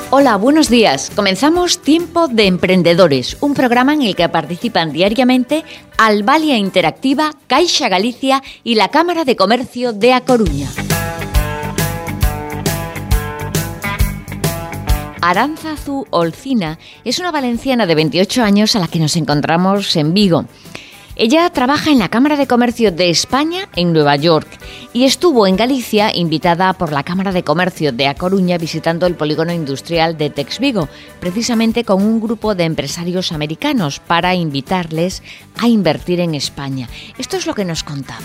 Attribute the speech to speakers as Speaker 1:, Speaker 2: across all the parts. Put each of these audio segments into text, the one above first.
Speaker 1: Hola, buenos días. Comenzamos Tiempo de Emprendedores, un programa en el que participan diariamente Albalia Interactiva, Caixa Galicia y la Cámara de Comercio de A Coruña. Aránzazu Olcina es una valenciana de 28 años a la que nos encontramos en Vigo. Ella trabaja en la Cámara de Comercio de España en Nueva York y estuvo en Galicia invitada por la Cámara de Comercio de A Coruña visitando el polígono industrial de Tex Vigo, precisamente con un grupo de empresarios americanos para invitarles a invertir en España. Esto es lo que nos contaba.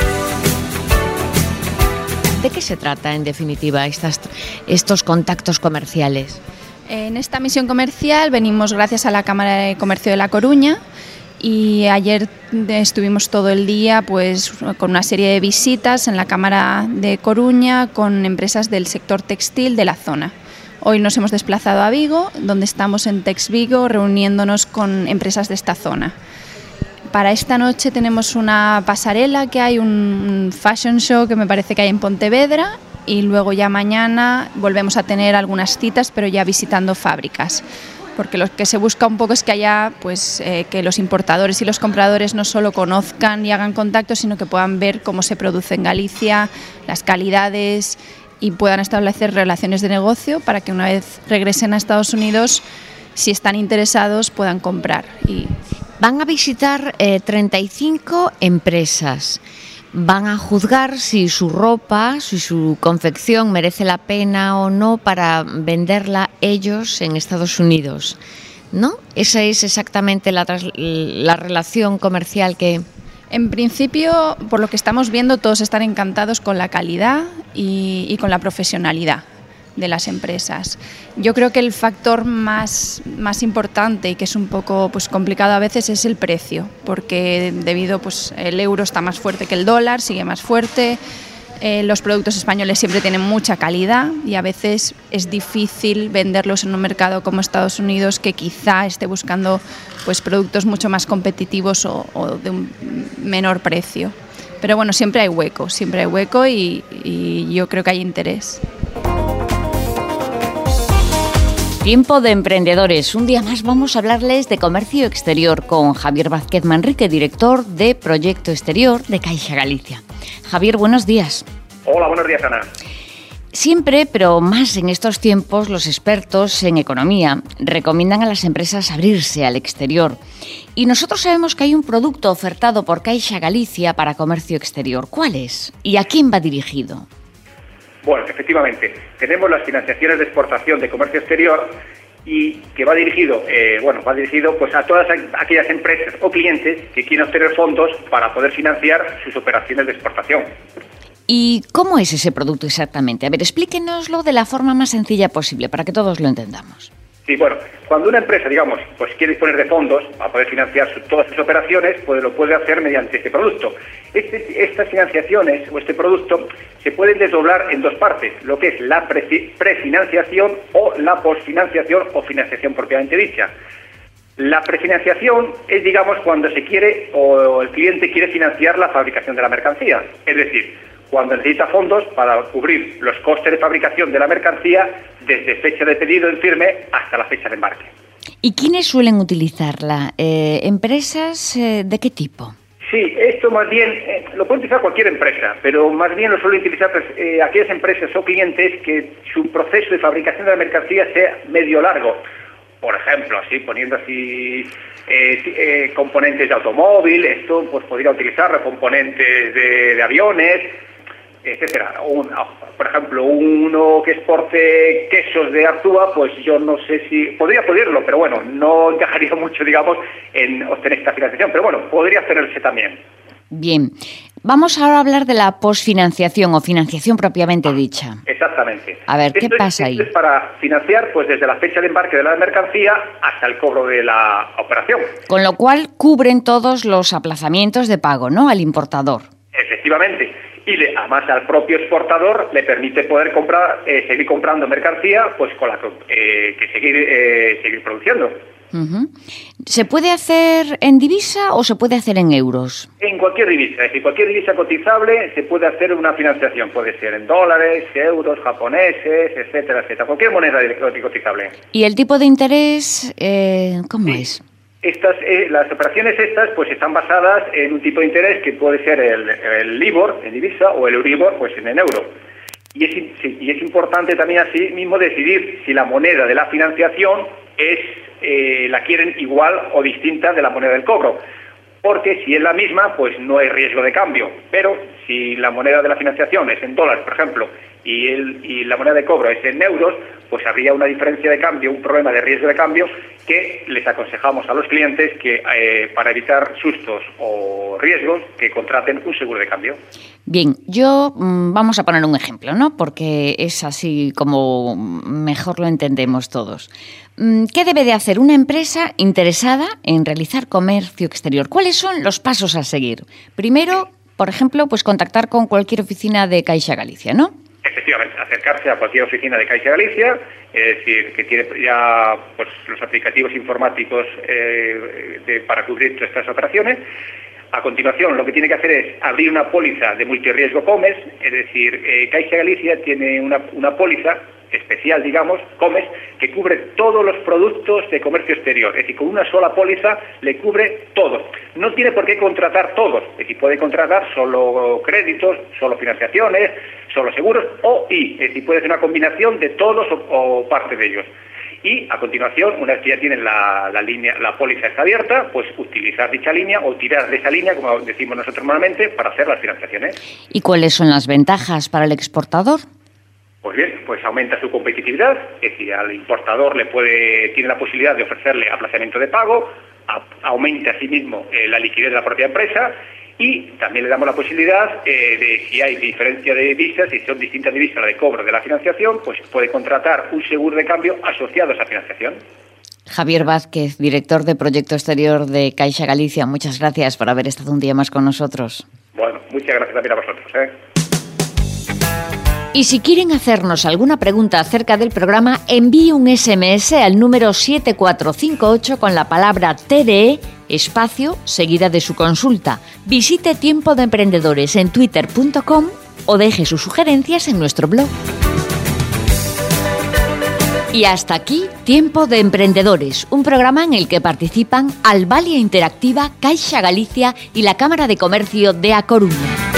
Speaker 1: ¿De qué se trata, en definitiva, estos contactos comerciales?
Speaker 2: En esta misión comercial venimos gracias a la Cámara de Comercio de La Coruña. Y ayer estuvimos todo el día pues con una serie de visitas en la Cámara de Coruña con empresas del sector textil de la zona. Hoy nos hemos desplazado a Vigo, donde estamos en Tex Vigo reuniéndonos con empresas de esta zona. Para esta noche tenemos una pasarela que hay, un fashion show que me parece que hay en Pontevedra, y luego ya mañana volvemos a tener algunas citas, pero ya visitando fábricas. Porque lo que se busca un poco es que haya, pues, que los importadores y los compradores no solo conozcan y hagan contactos, sino que puedan ver cómo se produce en Galicia, las calidades, y puedan establecer relaciones de negocio para que una vez regresen a Estados Unidos, si están interesados, puedan comprar.
Speaker 1: Van a visitar 35 empresas. Van a juzgar si su ropa, si su confección merece la pena o no para venderla ellos en Estados Unidos, ¿no? Esa es exactamente la relación comercial que...
Speaker 2: En principio, por lo que estamos viendo, todos están encantados con la calidad y con la profesionalidad de las empresas. Yo creo que el factor más importante y que es un poco pues complicado a veces es el precio, porque debido pues el euro está más fuerte que el dólar, sigue más fuerte, los productos españoles siempre tienen mucha calidad y a veces es difícil venderlos en un mercado como Estados Unidos, que quizá esté buscando pues productos mucho más competitivos o de un menor precio. Pero bueno, siempre hay hueco y yo creo que hay interés.
Speaker 1: Tiempo de Emprendedores. Un día más vamos a hablarles de comercio exterior con Javier Vázquez Manrique, director de Proyecto Exterior de Caixa Galicia. Javier, buenos días.
Speaker 3: Hola, buenos días, Ana.
Speaker 1: Siempre, pero más en estos tiempos, los expertos en economía recomiendan a las empresas abrirse al exterior. Y nosotros sabemos que hay un producto ofertado por Caixa Galicia para comercio exterior. ¿Cuál es? ¿Y a quién va dirigido?
Speaker 3: Bueno, efectivamente, tenemos las financiaciones de exportación de comercio exterior y que va dirigido pues a todas aquellas empresas o clientes que quieren obtener fondos para poder financiar sus operaciones de exportación.
Speaker 1: ¿Y cómo es ese producto exactamente? A ver, explíquenoslo de la forma más sencilla posible para que todos lo entendamos.
Speaker 3: Sí, bueno, cuando una empresa, pues quiere disponer de fondos para poder financiar todas sus operaciones, pues lo puede hacer mediante este producto. Estas financiaciones o este producto se pueden desdoblar en dos partes, lo que es la prefinanciación o la posfinanciación o financiación propiamente dicha. La prefinanciación es, cuando se quiere o el cliente quiere financiar la fabricación de la mercancía, es decir, cuando necesita fondos para cubrir los costes de fabricación de la mercancía desde fecha de pedido en firme hasta la fecha de embarque.
Speaker 1: ¿Y quiénes suelen utilizarla? ¿Empresas de qué tipo?
Speaker 3: Sí, esto más bien lo puede utilizar cualquier empresa, pero más bien lo suelen utilizar aquellas empresas o clientes que su proceso de fabricación de la mercancía sea medio largo. Por ejemplo, poniendo componentes de automóvil, esto pues podría utilizar componentes de aviones, etcétera. Por ejemplo, uno que exporte quesos de Artúa, pues yo no sé si podría pedirlo, pero bueno, no encajaría mucho, en obtener esta financiación, pero bueno, podría hacerse también.
Speaker 1: Bien, vamos ahora a hablar de la posfinanciación o financiación propiamente dicha.
Speaker 3: Exactamente.
Speaker 1: A ver, ¿qué pasa ahí?
Speaker 3: Esto es para financiar pues desde la fecha de embarque de la mercancía hasta el cobro de la operación.
Speaker 1: Con lo cual cubren todos los aplazamientos de pago, ¿no?, al importador.
Speaker 3: Efectivamente. Y además al propio exportador le permite poder seguir comprando mercancía, pues con la que seguir produciendo.
Speaker 1: Uh-huh. ¿Se puede hacer en divisa o se puede hacer en euros?
Speaker 3: En cualquier divisa, es decir, cualquier divisa cotizable se puede hacer una financiación, puede ser en dólares, euros, japoneses, etcétera, etcétera, cualquier moneda cotizable.
Speaker 1: ¿Y el tipo de interés cómo es?
Speaker 3: Las operaciones estas pues están basadas en un tipo de interés que puede ser el LIBOR en divisa o el Euribor pues en euro. Y es importante también así mismo decidir si la moneda de la financiación la quieren igual o distinta de la moneda del cobro. Porque si es la misma, pues no hay riesgo de cambio. Pero si la moneda de la financiación es en dólares, por ejemplo, y la moneda de cobro es en euros, pues habría una diferencia de cambio, un problema de riesgo de cambio que les aconsejamos a los clientes que para evitar sustos o riesgos que contraten un seguro de cambio.
Speaker 1: Bien, yo vamos a poner un ejemplo, ¿no? Porque es así como mejor lo entendemos todos. ¿Qué debe de hacer una empresa interesada en realizar comercio exterior? ¿Cuáles son los pasos a seguir? Primero, por ejemplo, pues contactar con cualquier oficina de Caixa Galicia, ¿no?
Speaker 3: Efectivamente, acercarse a cualquier oficina de Caixa Galicia, es decir, que tiene ya pues los aplicativos informáticos para cubrir todas estas operaciones. A continuación, lo que tiene que hacer es abrir una póliza de multirriesgo COMES, es decir, Caixa Galicia tiene una póliza especial, digamos, COMES, que cubre todos los productos de comercio exterior. Es decir, con una sola póliza le cubre todo. No tiene por qué contratar todos. Es decir, puede contratar solo créditos, solo financiaciones, solo seguros es decir, puede ser una combinación de todos o parte de ellos. Y a continuación, una vez que ya tienen la póliza está abierta, pues utilizar dicha línea o tirar de esa línea, como decimos nosotros normalmente, para hacer las financiaciones.
Speaker 1: ¿Y cuáles son las ventajas para el exportador?
Speaker 3: Pues bien, pues aumenta su competitividad, es decir, al importador tiene la posibilidad de ofrecerle aplazamiento de pago, aumenta asimismo la liquidez de la propia empresa y también le damos la posibilidad de, si hay diferencia de divisas, si son distintas divisas la de cobro de la financiación, pues puede contratar un seguro de cambio asociado a esa financiación.
Speaker 1: Javier Vázquez, director de Proyecto Exterior de Caixa Galicia, muchas gracias por haber estado un día más con nosotros.
Speaker 3: Bueno, muchas gracias también a vosotros.
Speaker 1: Y si quieren hacernos alguna pregunta acerca del programa, envíe un SMS al número 7458 con la palabra TDE, espacio, seguida de su consulta. Visite Tiempo de Emprendedores en twitter.com o deje sus sugerencias en nuestro blog. Y hasta aquí, Tiempo de Emprendedores, un programa en el que participan Albalia Interactiva, Caixa Galicia y la Cámara de Comercio de A Coruña.